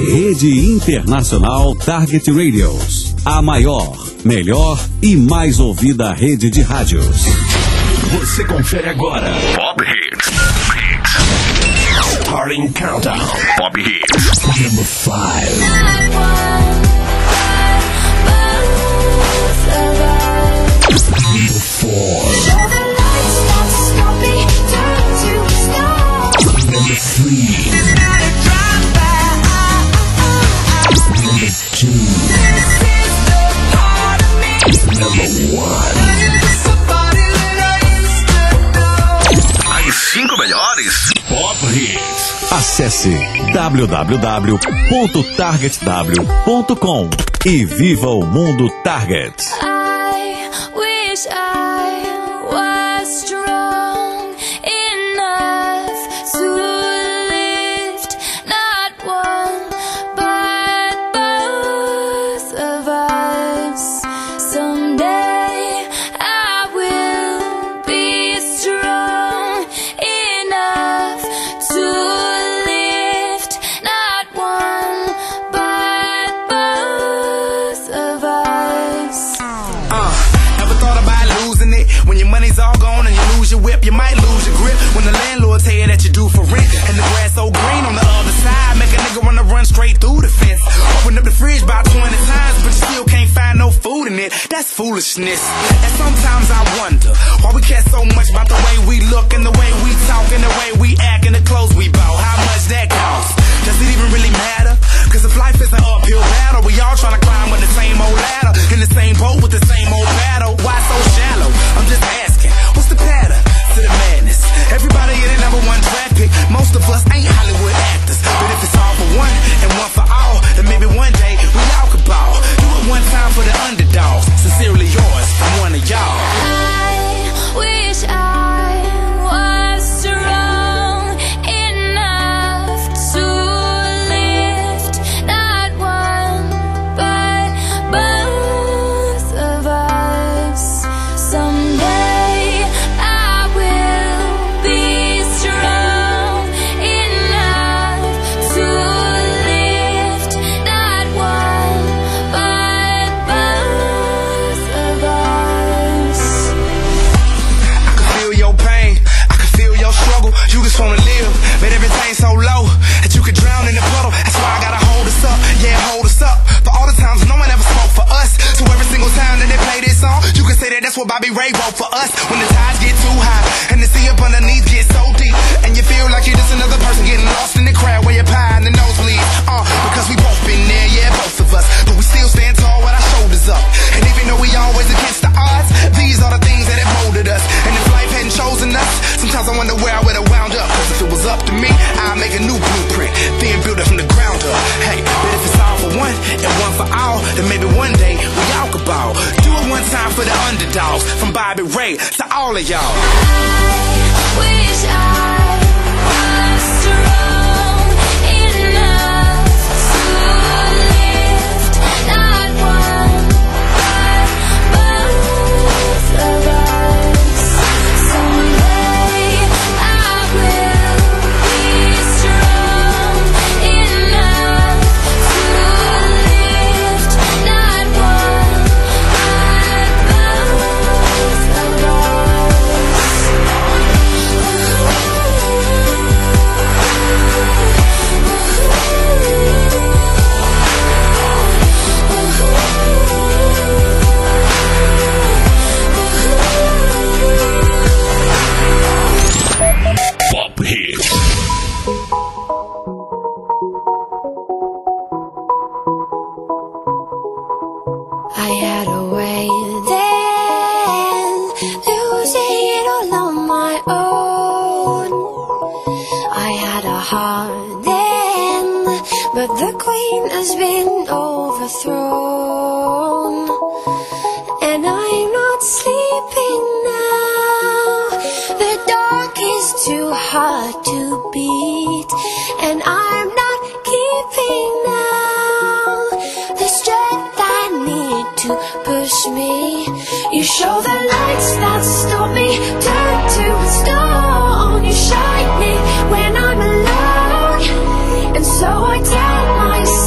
Rede Internacional Target Radios. A maior, melhor e mais ouvida rede de rádios. Você confere agora. Pop Hits. Starting Countdown. Pop Hits. Number 5. Number 4. Number 3. Number 2. Number 1. As 5 melhores Pop Hits. Acesse www.targetw.com e viva o mundo Target. I wish I was strong enough to lift not one but both of us. Someday I will be strong enough to lift not one but both of us. Ever thought about losing it? When your money's all gone and you lose your whip, you might lose your grip. When the landlord tell you that you're due for rent and the grass so green on the other side, make a nigga wanna run straight through the fence. Open up the fridge about 20 times, but you still can't find no food in it. That's foolishness. And sometimes I wonder why we care so much about the way we look and the way we talk and the way we act and the clothes we bought. How much that costs? Does it even really matter? Cause if life is an uphill battle, we all tryna climb with the same old ladder, in the same boat with the same old battle. Why so shallow? I'm just asking, what's the pattern to the madness? Everybody in the number one track pick. Most of us ain't Hollywood actors, but if it's all for one and one for all, then maybe one day we all could ball. Do it one time for the underdogs. Sincerely yours from one of y'all. I wish I was strong enough to lift not one but both of us. Someday I will be strong enough to lift not one but both of us. I can feel your pain, I can feel your struggle. You just wanna live, but everything's so low that you could drown in the puddle. That's why I gotta hold us up, yeah, hold us up. For all the times no one ever spoke for us. So every single time that they play this song, you can say that that's what Bobby Ray wrote for us. When the tides get too high and the sea up underneath gets so deep, and you feel like you're just another person getting lost in the crowd where your pie and the nosebleed. Because we both been there, yeah, both of us, but we still stand tall with our shoulders up. And even though we always against the odds, these are the things that have molded us. And if life hadn't chosen us, sometimes I wonder where I would have wound up. Cause if it was up to me, I'd make a new blueprint, then build it from the ground up. Hey, but if it's all for one and one for all, then maybe one day we all could ball. Do it one time for the underdogs, from Bobby Ray to all of y'all. I wish I was strong enough to lift not one but both of us. Someday I will be strong enough to lift not one but both of us. Pop Hits. I had a way then, losing it all on my own. I had a heart then, but the queen has been overthrown. And I'm not sleeping now, the dark is too hard to beat. And I'm not keeping now the strength I need to push me. You show the lights that stop me, turn to stone. You shine me when I'm alone, and so I tell myself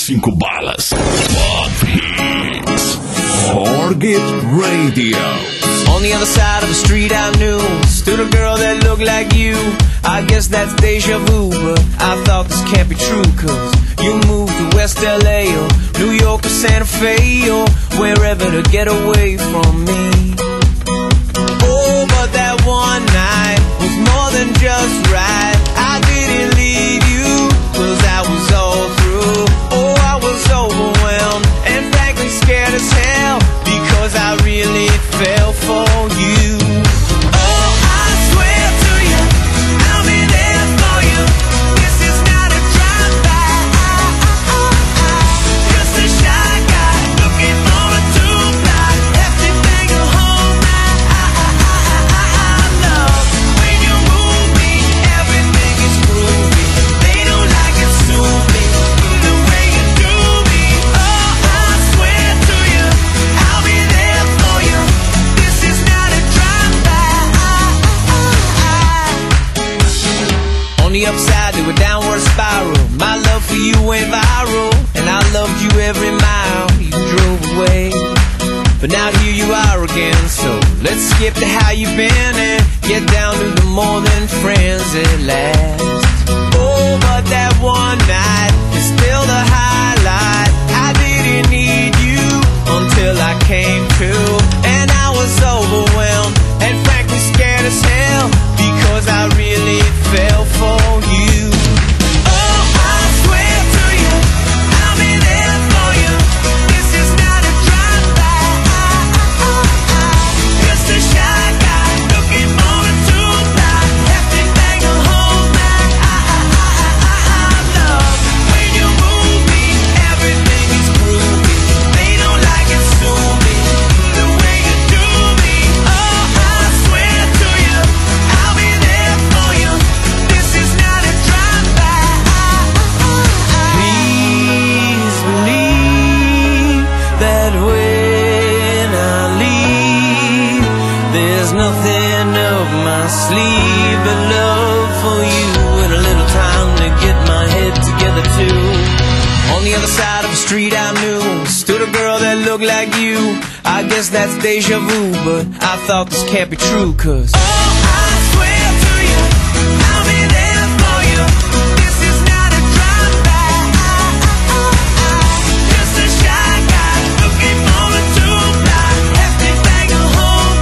5 balas. Pop Hits. Forget Radio. On the other side of the street I knew stood a girl that looked like you. I guess that's deja vu, but I thought this can't be true, cause you moved to West LA or New York or Santa Fe or wherever to get away from me. Oh, but that one night was more than just right. I didn't leave you, cause I was all through. Oh, I was overwhelmed and frankly scared as hell, because I really fell for you. Oh, I swear to you, I'll be there for you. This is not a drive-by. Just a shy guy looking for a two-ply. Hefty bang of home love. When you move me, everything is groovy. They don't like it, sue me the way you do me. Oh, I swear to you, I'll be there for you. This is not a drive-by. On the upside to a downward spiral, my love for you went viral, and I loved you every mile you drove away. But now here you are again, so let's skip to how you've been and get down to the more than friends at last. Oh, but that one night is still the highlight. I didn't need you until I came to, and I was overwhelmed and frankly scared as hell, because I really fell for you. Oh, I swear to you, I'll be there for you. This is not a drive-by. Just a shy guy looking for a two-ply. Hefty bang of home love. When you move me, everything is groovy. They don't like it, sue me the way you do me. Oh, I swear to you, I'll be there for you. This is not a drive-by. Please believe that when I leave, there's nothing up my sleeve but love for you and a little time to get my head together too. On the other side of the street I knew stood a girl that looked like you. I guess that's deja vu, but I thought this can't be true, cause oh, I swear to you, I'll be there for you. This is not a drive-by. Just a shy guy looking for a two-ply. Hefty bang of home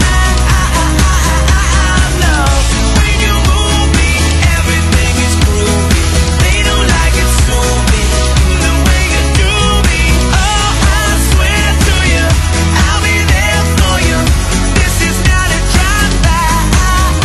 love. When you move me, everything is groovy. They don't like it, sue me the way you do me. Oh, I swear to you, I'll be there for you. This is not a drive-by.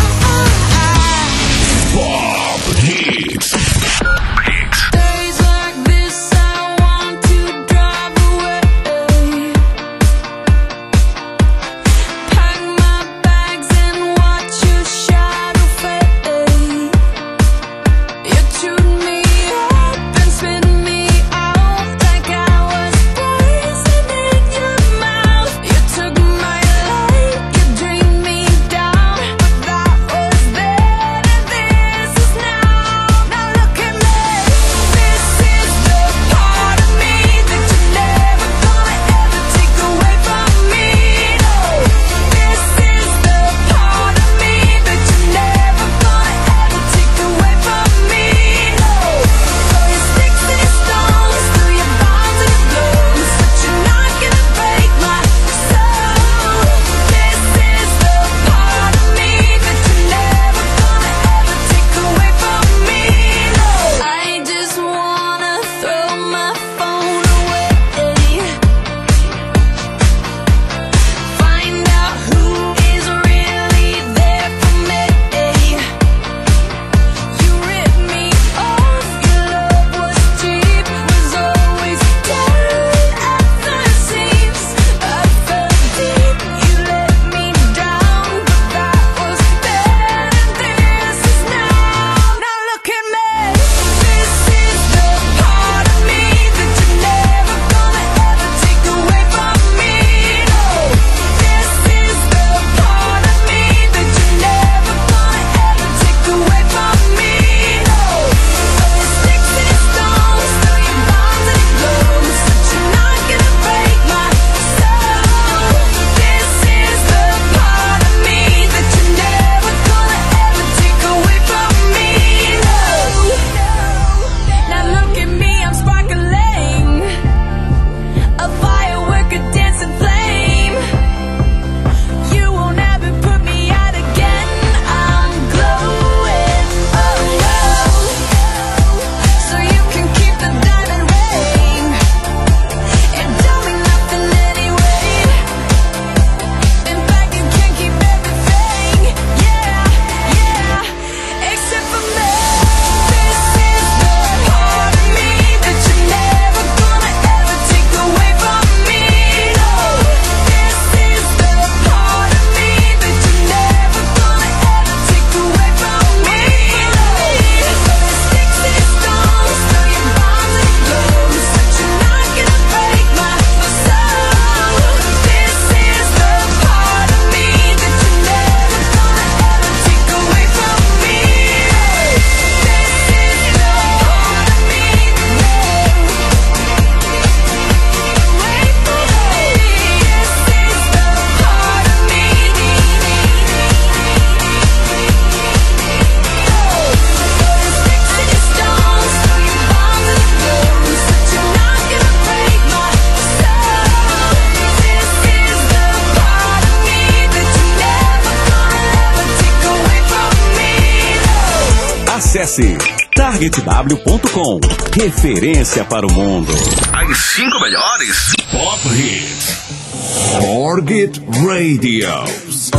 Acesse targetw.com. Referência para o mundo. As 5 melhores Pop Hits. Target Radios.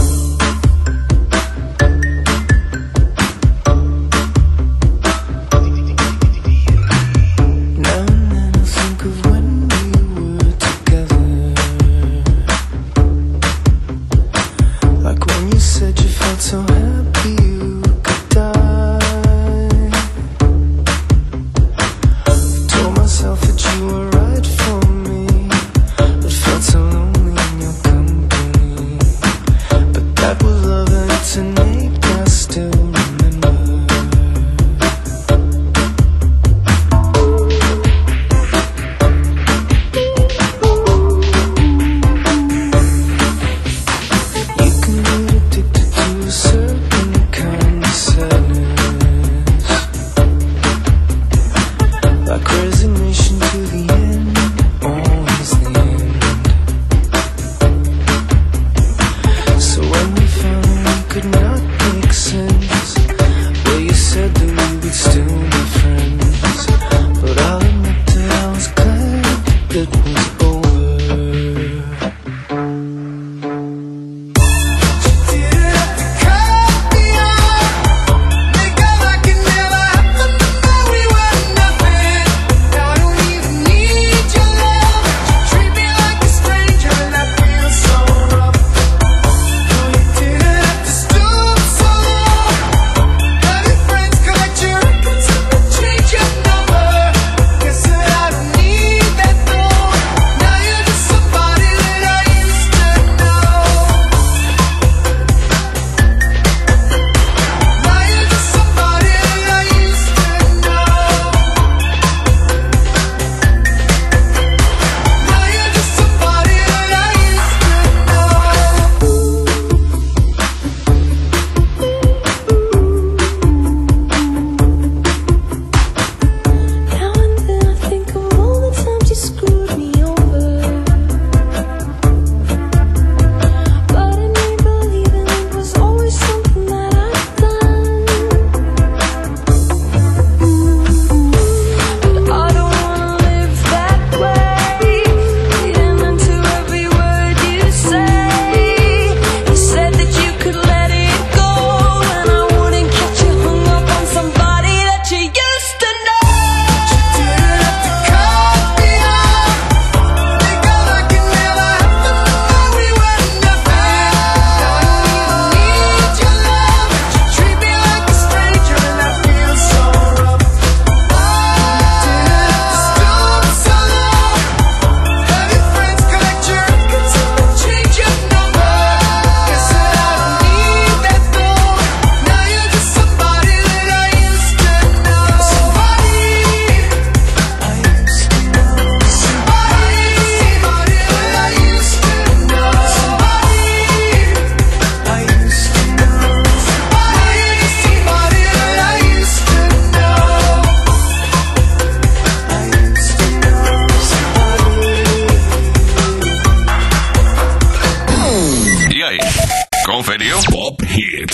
Conferiu? Pop Hits.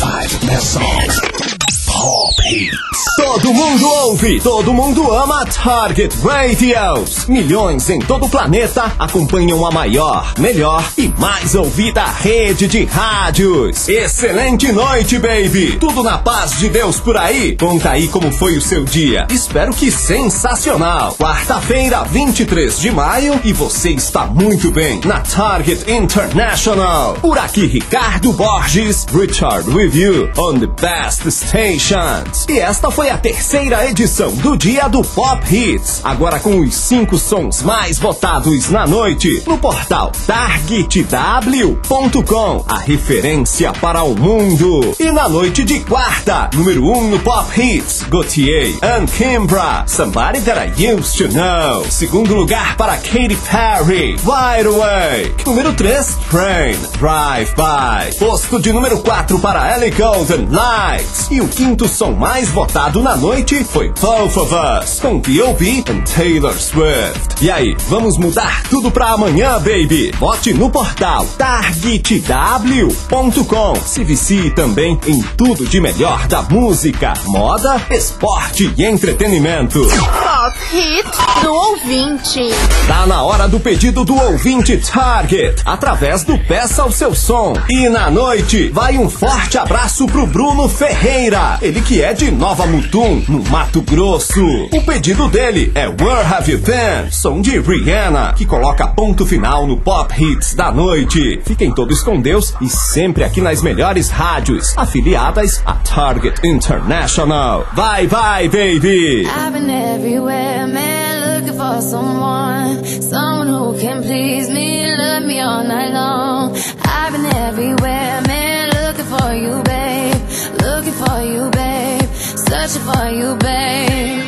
5 Best Songs. Pop Hits. Todo mundo ouve, todo mundo ama Target Radios. Milhões em todo o planeta acompanham a maior, melhor e mais ouvida rede de rádios. Excelente noite, baby. Tudo na paz de Deus por aí? Conta aí como foi o seu dia. Espero que sensacional. Quarta-feira, 23 de maio e você está muito bem na Target International. Por aqui, Ricardo Borges, Richard with you on the best stations. E esta foi a terceira edição do Dia do Pop Hits. Agora com os 5 sons mais votados na noite no portal targetw.com, a referência para o mundo. E na noite de quarta, número 1 no Pop Hits, Gautier and Kimbra, Somebody That I Used to Know. Segundo lugar para Katy Perry, Wide Awake. Número 3, Train, Drive By. Posto de número 4 para Ellie Goulding, Lights. E o quinto som mais votado na noite foi Both of Us, com B.O.B. and Taylor Swift. E aí, vamos mudar tudo pra amanhã, baby? Vote no portal targetw.com. Se vicie também em tudo de melhor da música, moda, esporte e entretenimento. Top Hit do ouvinte. Tá na hora do pedido do ouvinte Target, através do Peça o Seu Som. E na noite, vai um forte abraço pro Bruno Ferreira, ele que é de Nova Mutum, no Mato Grosso. O pedido dele é Where Have You Been, som de Rihanna, que coloca ponto final no Pop Hits da noite. Fiquem todos com Deus e sempre aqui nas melhores rádios, afiliadas a Target International. Bye bye, baby! I've been everywhere, man, looking for someone who can please me, love me all night long. I've been everywhere, man, looking for you, babe, searching for you, babe.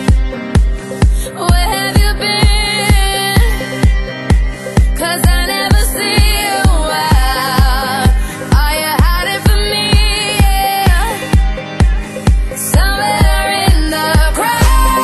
Where have you been? 'Cause I never see you out. Are you hiding from me? Yeah. Somewhere in the crowd.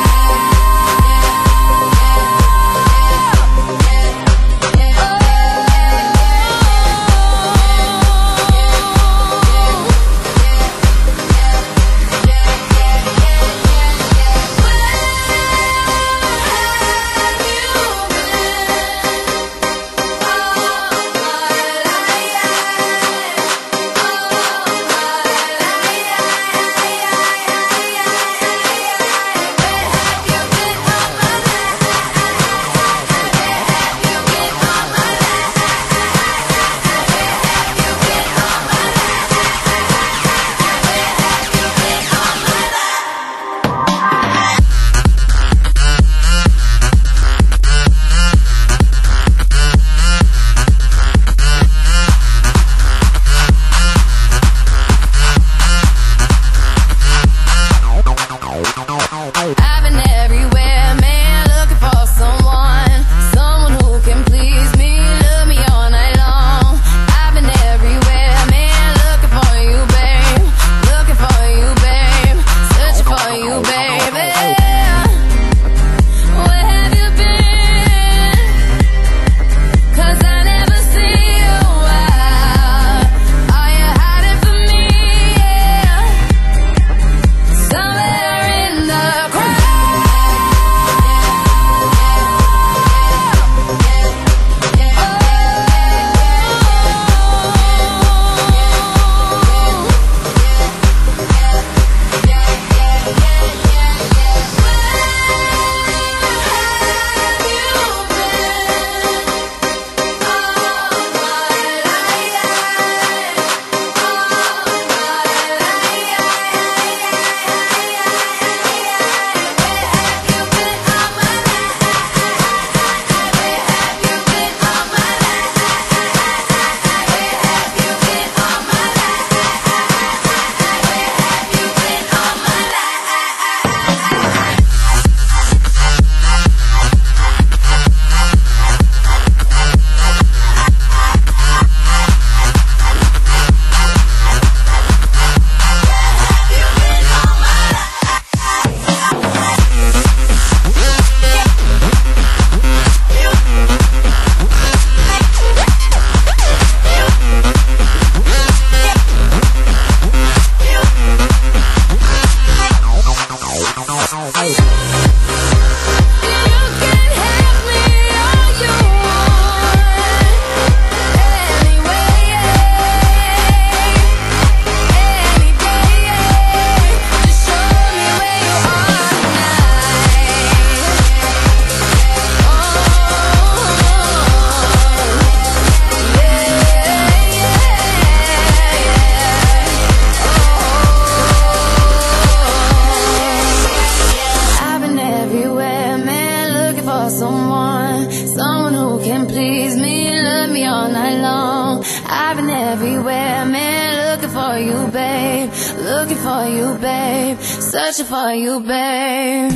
everywhere, man, looking for you, babe. Looking for you, babe. Searching for you, babe.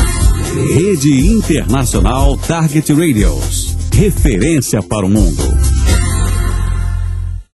Rede Internacional Target Radios. Referência para o mundo.